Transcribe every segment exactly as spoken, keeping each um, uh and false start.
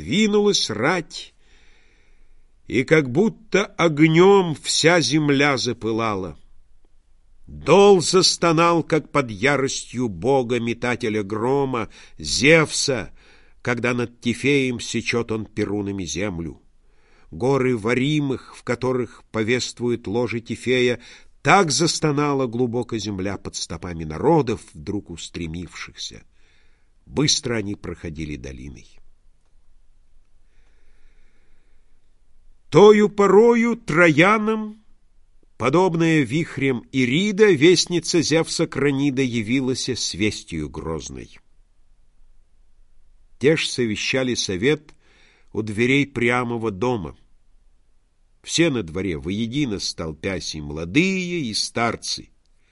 двинулась рать, и как будто огнем вся земля запылала. Дол застонал, как под яростью бога, метателя грома, Зевса, когда над Тифеем сечет он перунами землю. Горы Варимых, в которых повествует ложе Тифея, так застонала глубоко земля под стопами народов, вдруг устремившихся. Быстро они проходили долиной. Тою порою Троянам, подобная вихрем Ирида, вестница Зевса Кранида, явилась с вестью грозной. Те ж совещали совет у дверей Приамова дома. Все на дворе воедино столпясь, и молодые, и старцы.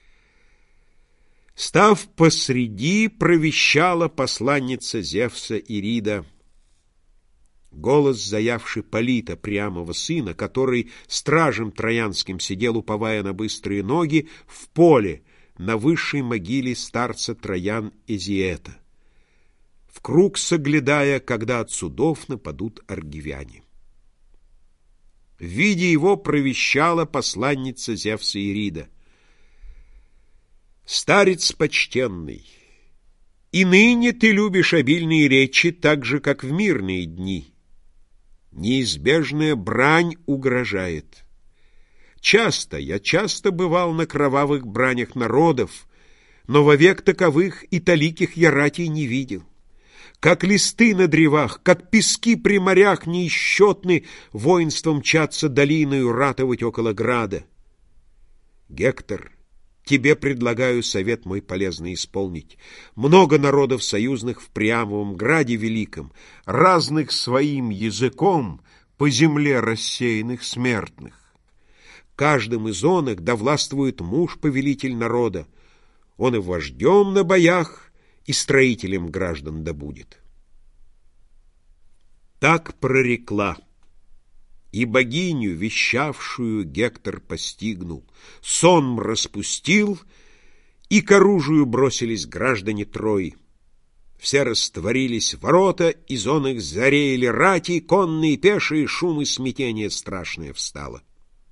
Став посреди, провещала посланница Зевса Ирида. Голос, заявший Полита, Приамова сына, который стражем троянским сидел, уповая на быстрые ноги, в поле на высшей могиле старца Троян Эзиэта, в круг соглядая, когда от судов нападут аргивяне. В виде его провещала посланница Зевса Ирида. «Старец почтенный, и ныне ты любишь обильные речи, так же, как в мирные дни. Неизбежная брань угрожает. Часто, я часто бывал на кровавых бранях народов, но вовек таковых и таликих я ратей не видел. Как листы на древах, как пески при морях неисчетны, воинством мчатся долиною ратовать около града. Гектор, тебе предлагаю совет мой полезный исполнить. Много народов союзных в Приамовом граде великом, разных своим языком по земле рассеянных смертных. Каждым из оных да властвует муж-повелитель народа. Он и вождем на боях, и строителем граждан да будет. Так прорекла, и богиню, вещавшую, Гектор постигнул, сонм распустил, и к оружию бросились граждане Трои. Все растворились ворота, из он их зареяли рати, конные, пешие, шум и смятение страшное встало.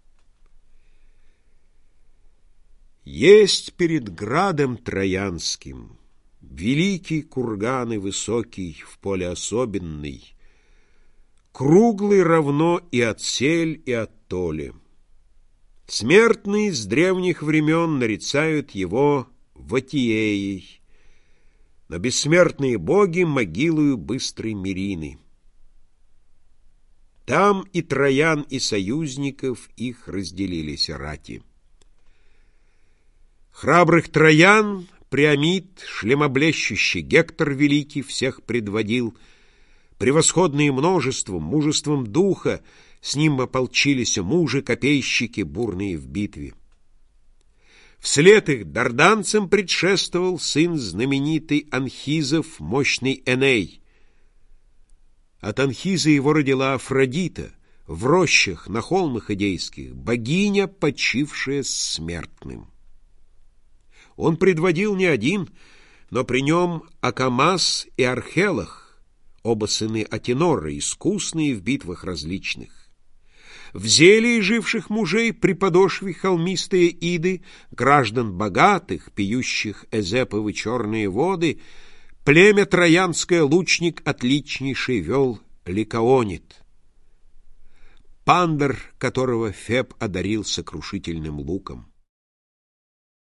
Есть перед градом Троянским великий курган и высокий, в поле особенный, круглый равно и от сель, и от толи. Смертные с древних времен нарицают его Ватиеей, но бессмертные боги могилою быстрой Мирины. Там и троян, и союзников их разделились рати. Храбрых троян Приамид, шлемоблещущий Гектор великий, всех предводил. Превосходные множеством, мужеством духа, с ним ополчились мужи, копейщики, бурные в битве. Вслед их дарданцам предшествовал сын знаменитый Анхизов, мощный Эней. От Анхиза его родила Афродита, в рощах на холмах идейских, богиня, почившая с смертным. Он предводил не один, но при нем Акамас и Архелах, оба сыны Атинора, искусные в битвах различных. В зелии живших мужей при подошве холмистые иды, граждан богатых, пьющих Эзеповы черные воды, племя троянское лучник отличнейший вел Ликаонит, Пандор, которого Феб одарил сокрушительным луком.